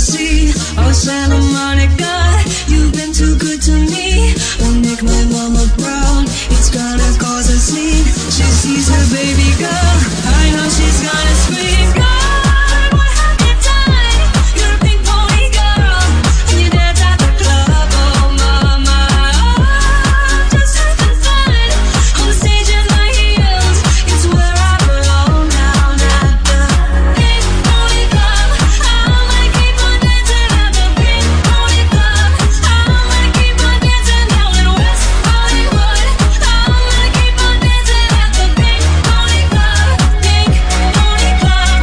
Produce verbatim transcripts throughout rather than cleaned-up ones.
sea. Oh, Santa Monica, you've been too good to me. Don't make my mama proud, it's gonna cause a scene. She sees her baby girl, I know she's gonna scream. God, what have you done? You're a pink pony girl, and you dance at the club. Oh, mama, oh, just having fun on the stage in my heels. It's where I belong down at the Pink Pony Club. I wanna keep on dancing at the Pink Pony Club. I wanna keep on dancing down in West Hollywood. I wanna keep on dancing at the Pink Pony Club. Pink Pony Club.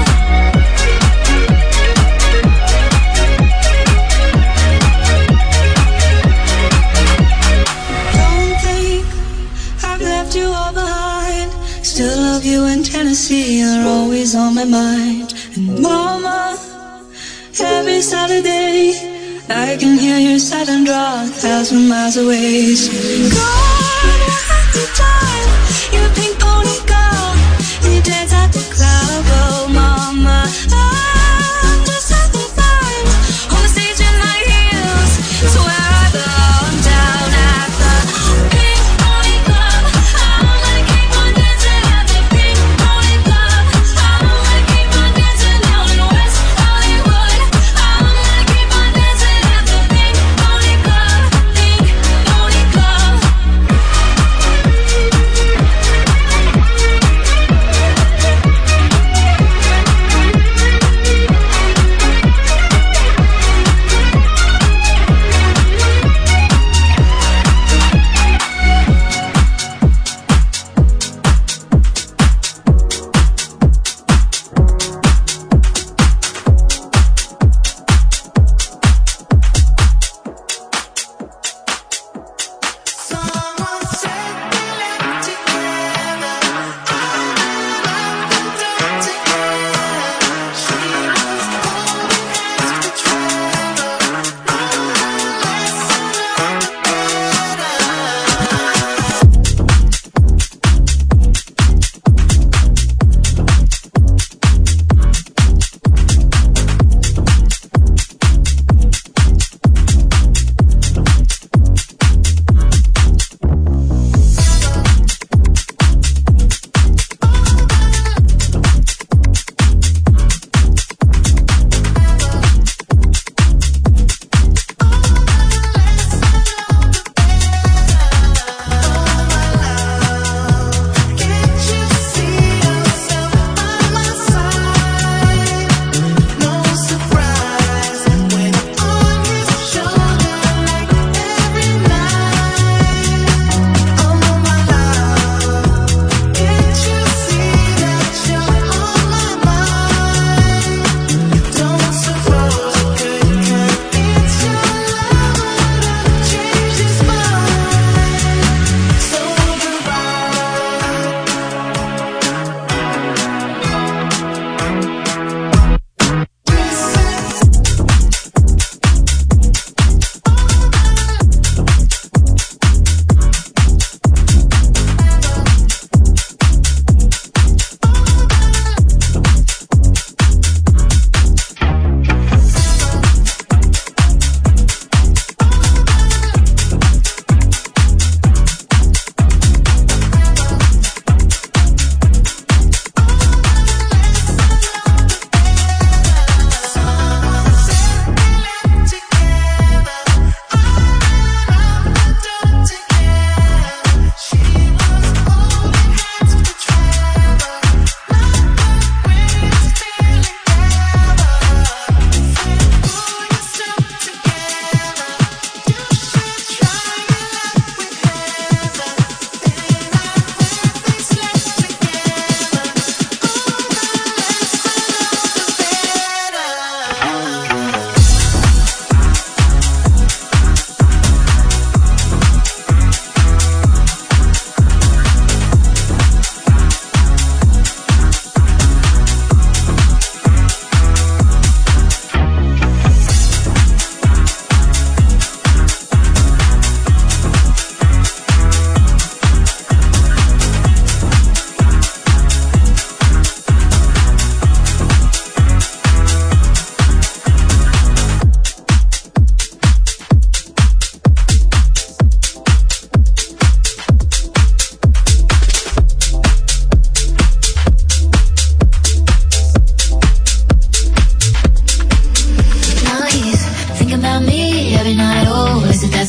Don't think I've left you all behind. Still love you in Tennessee, you're always on my mind. And mama, every Saturday I can hear your silent draw a thousand miles away. So God, what have you done? You're a pink pony girl, and you dance at the club. Oh, mama, I'm just having fun on the stage in my heels. It's where I belong down at the Pink Pony Club. I wanna keep on dancing at the Pink Pony Club. I wanna keep on dancing down in West Hollywood. I wanna keep on dancing at the Pink Pony Club. Pink Pony Club.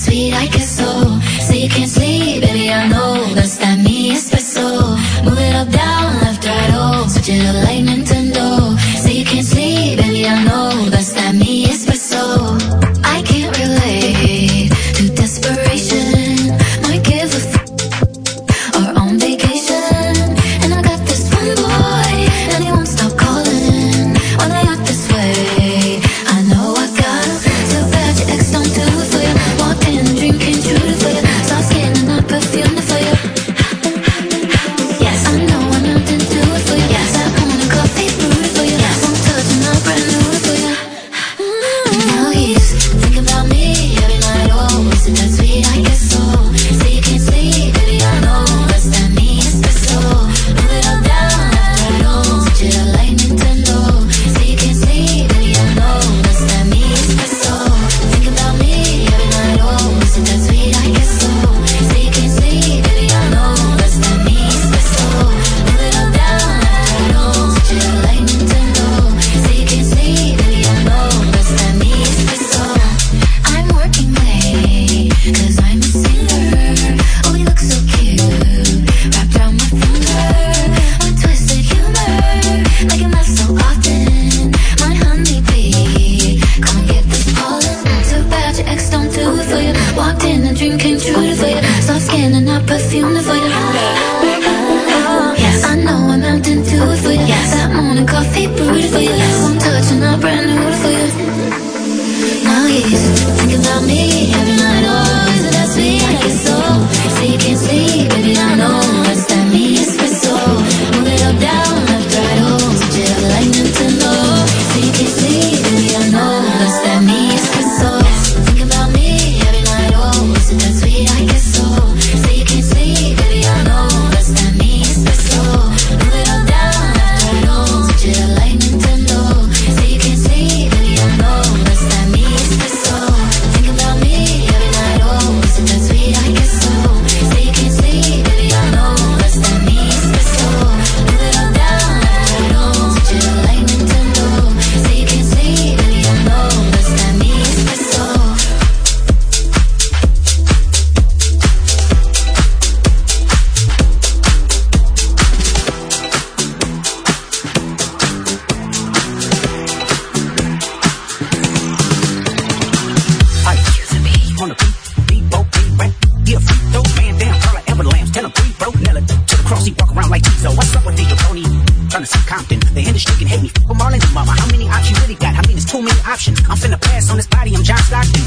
sweet, I guess so. Say you can't sleep, baby, I know. That's that me espresso. Move it up, down, left, right, oh. Switch it up like Nintendo. Say you can't sleep, baby, I know. That's that me espresso. I can't relate to desperation. Might give a f or on vacation. And I got this one boy, and he won't stop calling when I act this way. I know I got him. Too bad your ex don't do it for you. Walked in, a dream came true for you. Soft skin and I perfumed it for you. Yes, I know I'm out to do it for you. Yes, I own a coffee brewed for you. Yes, won't touch and I brand new it for you. Now he's thinking about me every night. Oh, is it that sweet? I guess so. Say you can't sleep, baby, I know. That's that me espresso. Move it up, down, left, right, oh. Switch it up like Nintendo. Say you can't sleep, baby, I know. That's that me espresso. Think about me every night. Oh, is it that sweet? I guess so. Say you can't sleep, baby, I know. That's that me espresso. Move it up, down, left, right, oh. Switch it up like Nintendo. Say you can't sleep, baby, I know. That's that me espresso. I'm working late, cause I'm a singer. Oh, you look so cute, wrapped around my finger. My twisted humor, like it laugh so often. My honeybee, come and get this pollen. Too bad your ex don't do it for you. Walked in, a dream came true for you. Soft skin and I perfumed it for you. Yes, I know I'm out to do it for you. Yes, that morning coffee brewed for you. One touch and I brand new it for you. Now he's thinking about me every night. Oh, is it that sweet? I guess so. Say you can't sleep, baby, I know. That's that me espresso. Move it up, down, left, right, oh. Switch it up like Nintendo. Say you can't sleep, baby, I know. That's that me espresso. Thinking about me every night. Oh, is it that sweet? I guess so. Say you can't sleep, baby, I know. That's that me espresso. Move it up, down, left, right, oh. Switch it up like Nintendo. Say you can't sleep, baby, I know. That's that me espresso. Think about me every night. Oh, is it that sweet? I guess so. Say you can't sleep, baby, I know. That's that me espresso. Move it up, down, left, right, oh. Switch it up like Nintendo. Say you can't sleep, baby, I know. That's that me espresso. On the beat, beat, boat, beat, rap, yeah, free throw, man down, call it avalanche, tell him three, bro, nail it to the cross, he walk around like Tizo. What's up with these jabroni? Trying to see Compton, the industry can hate me. From Marlon to Mama, how many options you really got? I mean, it's too many options. I'm finna pass on this body, I'm John Stockton.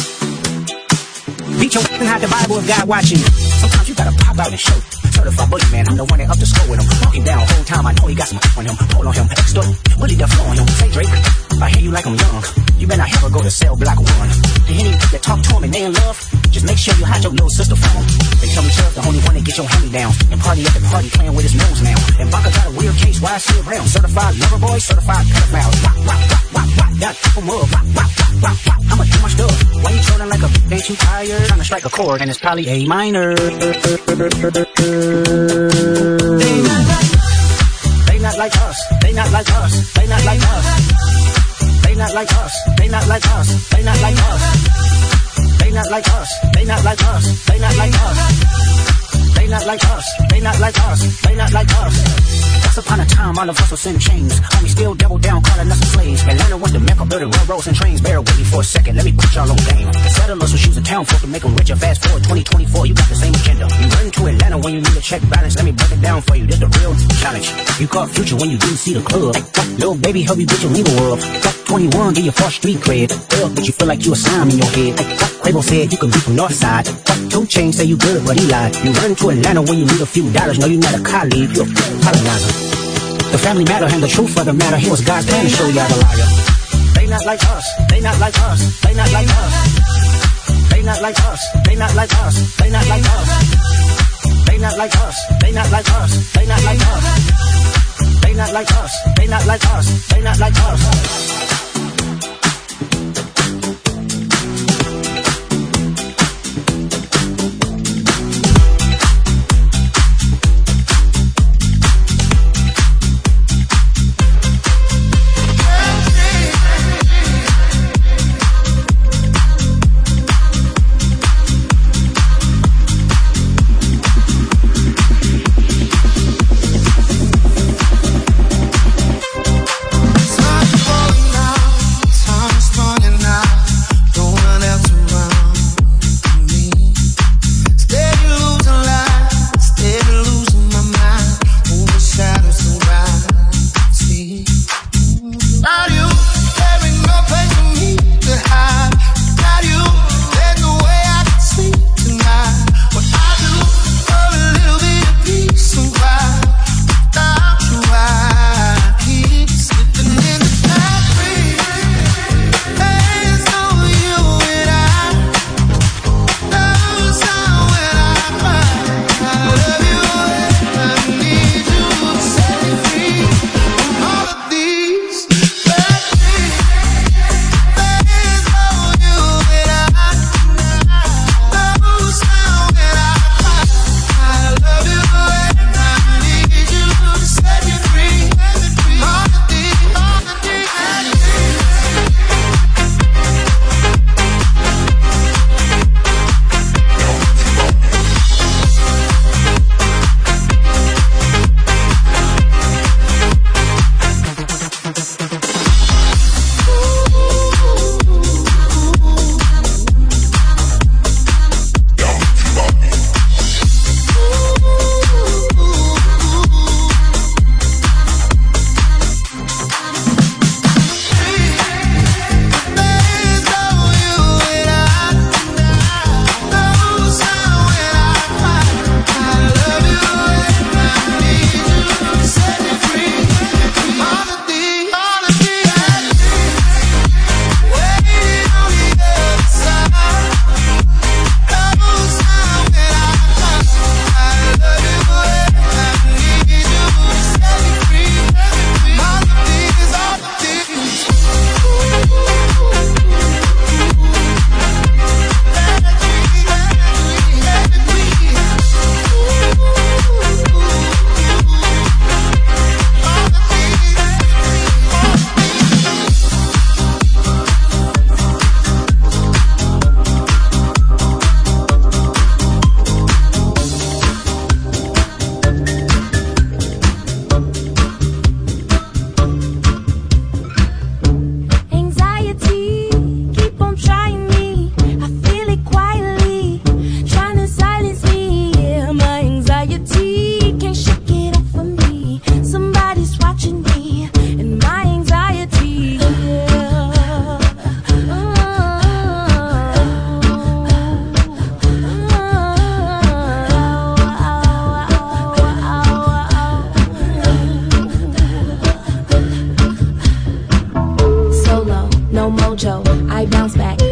Beat your and hide the Bible if God watching. Sometimes you gotta pop out and show. Certified boogeyman, I'm the one that up the score with him. Walking down whole time, I know he got some on him. Hold on him, extra, Willie the flow on him. Say Drake, I hear you like I'm young. You better not ever go to cell block one. The any that talk to him and they in love, just make sure you hide your little sister phone. They tell me Chubb's the only one that get your hand-me-downs. And party at the party playing with his nose now. And Baka got a weird case, why is he around? Certified lover boy, certified pedophile. Wop, wop, wop, wop, wop, that from up. Wop, wop, wop, wop, wop, I'ma do my stuff. Why you trolling like a bitch, ain't you tired? Trying to strike a chord and it's probably A minor. They not like us, they not like us, they not like us. They not like us, they not like us, they not like us. They not like us, they not like us, they not like us. They not like us, they not like us, they not like us. Once upon a time, all of us was in chains. Homie still double down, calling us slaves. Atlanta went to Mecca, building railroads and trains. Bear with me for a second, let me put y'all on game. The settlers was using town folk to make them richer. Fast forward twenty twenty-four, you got the same agenda. You run to Atlanta when you need a check balance. Let me break it down for you, this the real challenge. You caught Future when you didn't see the club. Little baby, help you get your legal world. twenty-one, get your first street cred. Well, but you feel like you a slime in your head. Quavo said you could be from north side. Two Chainz say you good, but he lied. You run to Atlanta when you need a few dollars. No, you're not a colleague, you're a colonizer. The family matter and the truth of the matter. Here was God's plan to show y'all the liar. They not like us, they not like us, they not like us. They not like us, they not like us, they not like us. They not like us, they not like us, they not like us. They not like us, they not like us, they not like us.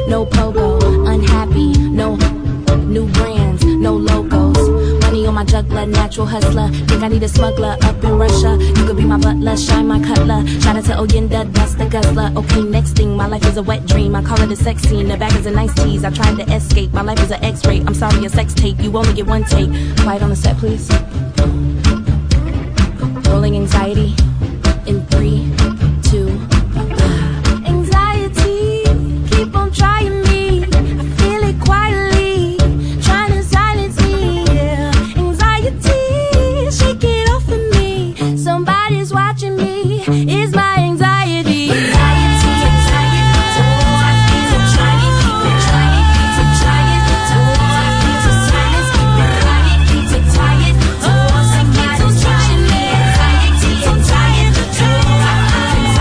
no pogo. Unhappy, no new brands, no logos. Money on my juggler, natural hustler. Think I need a smuggler up in Russia. You could be my butler, shine my cutler. Shout out to Oyenda, that's the guzzler. Okay, next thing, my life is a wet dream. I call it a sex scene, the back is a nice tease. I tried to escape, my life is an x-ray. I'm sorry, a sex tape, you only get one take. Quiet on the set, please. Rolling anxiety in three, two. Anxiety, keep on trying me. I feel it quietly, trying to silence me. Yeah. Anxiety, shake it off of me. Somebody's watching me. It's my anxiety. Anxiety, anxiety. Oh, I feel it trying, keep trying, keep trying. Oh, I feel it silence, keep it quiet, keep it quiet. Oh, somebody's watching me. Anxiety, anxiety. Oh, I feel it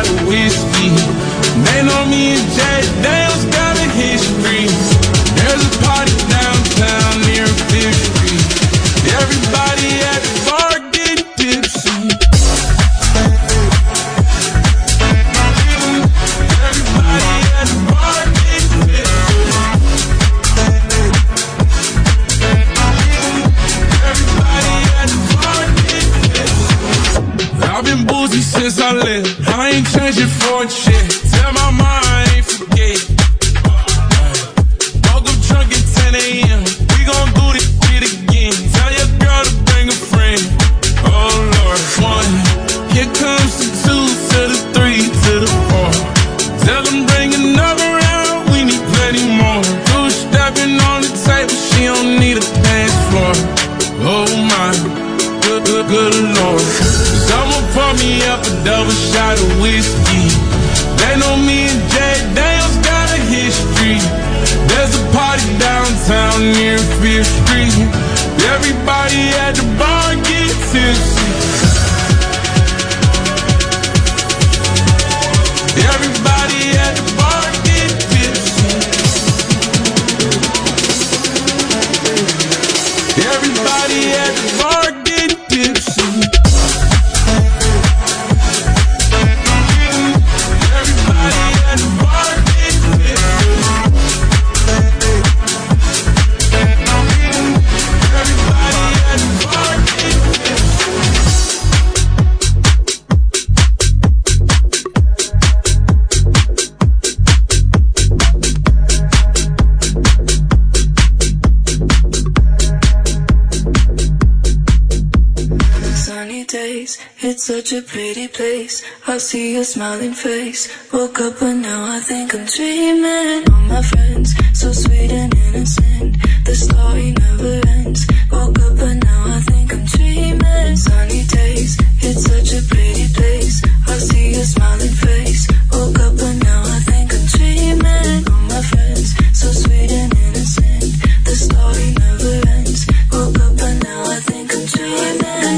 shot of whiskey. They know me and Jay Daniels got a history. There's a party downtown near Fifth Street. Everybody at the bar getting tipsy. Everybody at the bar getting tipsy. Everybody at the bar getting tipsy. I've been boozy since I left. I ain't changing for a shit. Tell my mind I ain't forget. Woke up drunk at ten a.m. We gon' do this shit again. Tell your girl to bring a friend. Oh Lord, one. Here comes the two to the three to the four. Tell them bring another round. We need plenty more. Two stepping on the table. She don't need a dance floor. Oh my, good, good, good Lord. Someone pour me up a double shot of whiskey. They know me and Jay Daniels got a history. There's a party downtown near Fifth Street. Everybody at the bar get tipsy. Everybody at the bar get tipsy. Everybody at the bar get tipsy. It's such a pretty place. I see your smiling face. Woke up but now I think I'm dreaming. All my friends, so sweet and innocent. The story never ends. Woke up but now I think I'm dreaming. Sunny days, it's such a pretty place. I see your smiling face. Woke up but now I think I'm dreaming. All my friends, so sweet and innocent. The story never ends. Woke up but now I think I'm dreaming.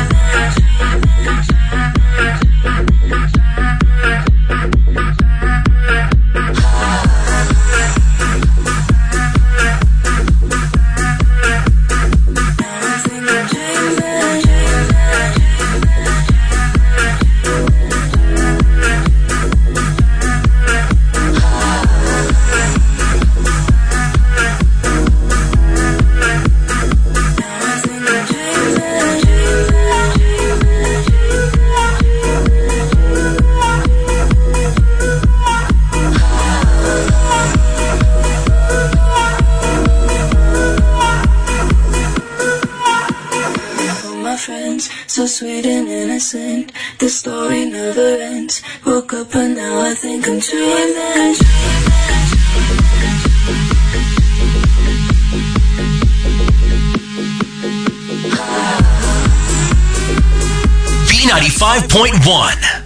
So sweet and innocent, the story never ends. Woke up and now I think I'm dreaming. B ninety-five point one